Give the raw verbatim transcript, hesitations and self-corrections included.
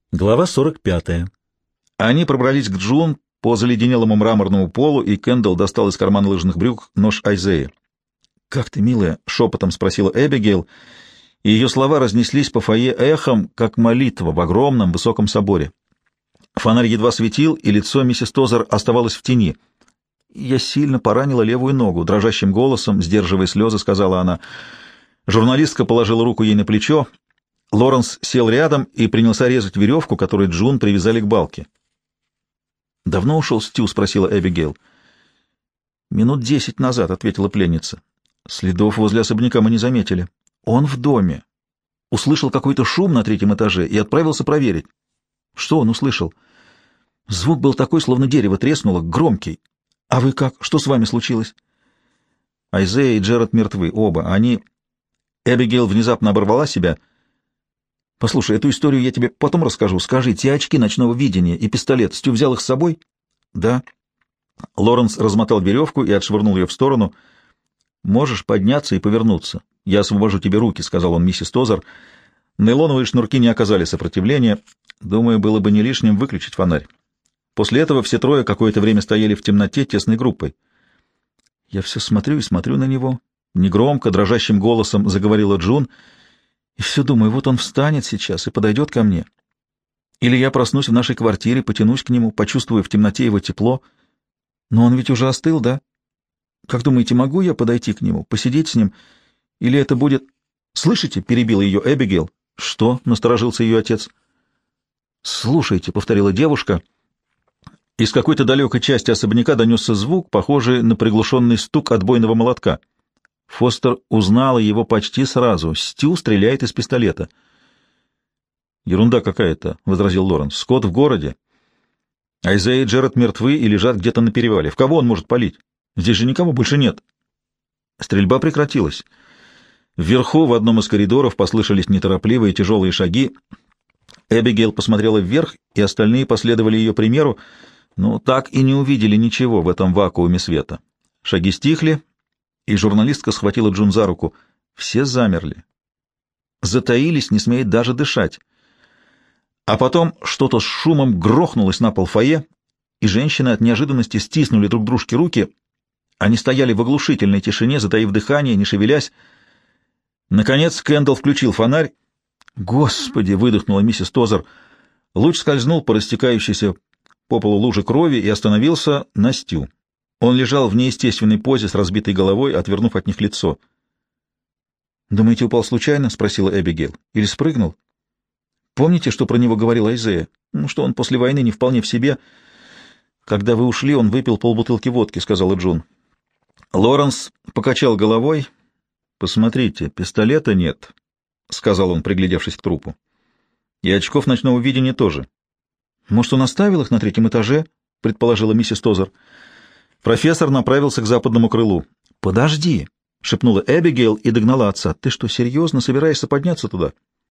Глава сорок пятая. Они пробрались к Джун по заледенелому мраморному полу, и Кэндалл достал из кармана лыжных брюк нож Айзеи. «Как ты, милая?» — шепотом спросила Эбигейл, и ее слова разнеслись по фойе эхом, как молитва в огромном высоком соборе. Фонарь едва светил, и лицо миссис Тозер оставалось в тени. «Я сильно поранила левую ногу», — дрожащим голосом, сдерживая слезы, сказала она. Журналистка положила руку ей на плечо. Лоренс сел рядом и принялся резать веревку, которую Джун привязали к балке. «Давно ушел Стю?» — спросила Эбигейл. «Минут десять назад», — ответила пленница. «Следов возле особняка мы не заметили. Он в доме. Услышал какой-то шум на третьем этаже и отправился проверить». «Что он услышал?» «Звук был такой, словно дерево треснуло, громкий. А вы как? Что с вами случилось?» «Айзея и Джеред мертвы, оба. Они...» Эбигейл внезапно оборвала себя. «Послушай, эту историю я тебе потом расскажу. Скажи, те очки ночного видения и пистолет, Стю взял их с собой?» «Да». Лоренс размотал веревку и отшвырнул ее в сторону. «Можешь подняться и повернуться. Я освобожу тебе руки», — сказал он миссис Тозер. Нейлоновые шнурки не оказали сопротивления. Думаю, было бы не лишним выключить фонарь. После этого все трое какое-то время стояли в темноте тесной группой. «Я все смотрю и смотрю на него», — негромко, дрожащим голосом заговорила Джун, — «и все думаю, вот он встанет сейчас и подойдет ко мне. Или я проснусь в нашей квартире, потянусь к нему, почувствую в темноте его тепло. Но он ведь уже остыл, да? Как думаете, могу я подойти к нему, посидеть с ним? Или это будет...» «Слышите?» — перебила ее Эбигейл. «Что?» — насторожился ее отец. «Слушайте», — повторила девушка. Из какой-то далекой части особняка донесся звук, похожий на приглушенный стук отбойного молотка. Фостер узнала его почти сразу. Стю стреляет из пистолета. «Ерунда какая-то», — возразил Лоренс. «Скотт в городе. Айзея и Джеред мертвы и лежат где-то на перевале. В кого он может палить? Здесь же никого больше нет». Стрельба прекратилась. Вверху, в одном из коридоров, послышались неторопливые тяжелые шаги. Эбигейл посмотрела вверх, и остальные последовали ее примеру, но так и не увидели ничего в этом вакууме света. Шаги стихли, и журналистка схватила Джун за руку. Все замерли. Затаились, не смея даже дышать. А потом что-то с шумом грохнулось на пол фойе, и женщины от неожиданности стиснули друг дружке руки. Они стояли в оглушительной тишине, затаив дыхание, не шевелясь. Наконец Кэндалл включил фонарь. «Господи!» — выдохнула миссис Тозер. Луч скользнул по растекающейся по полу луже крови и остановился на Стю. Он лежал в неестественной позе с разбитой головой, отвернув от них лицо. «Думаете, упал случайно?» — спросила Эбигейл. «Или спрыгнул? Помните, что про него говорил Айзея? Ну, что он после войны не вполне в себе. Когда вы ушли, он выпил полбутылки водки», — сказала Джун. Лоренс покачал головой. «Посмотрите, пистолета нет», — сказал он, приглядевшись к трупу. «И очков ночного видения тоже». «Может, он оставил их на третьем этаже?» — предположила миссис Тозер. Профессор направился к западному крылу. «Подожди!» — шепнула Эбигейл и догнала отца. «Ты что, серьезно собираешься подняться туда?»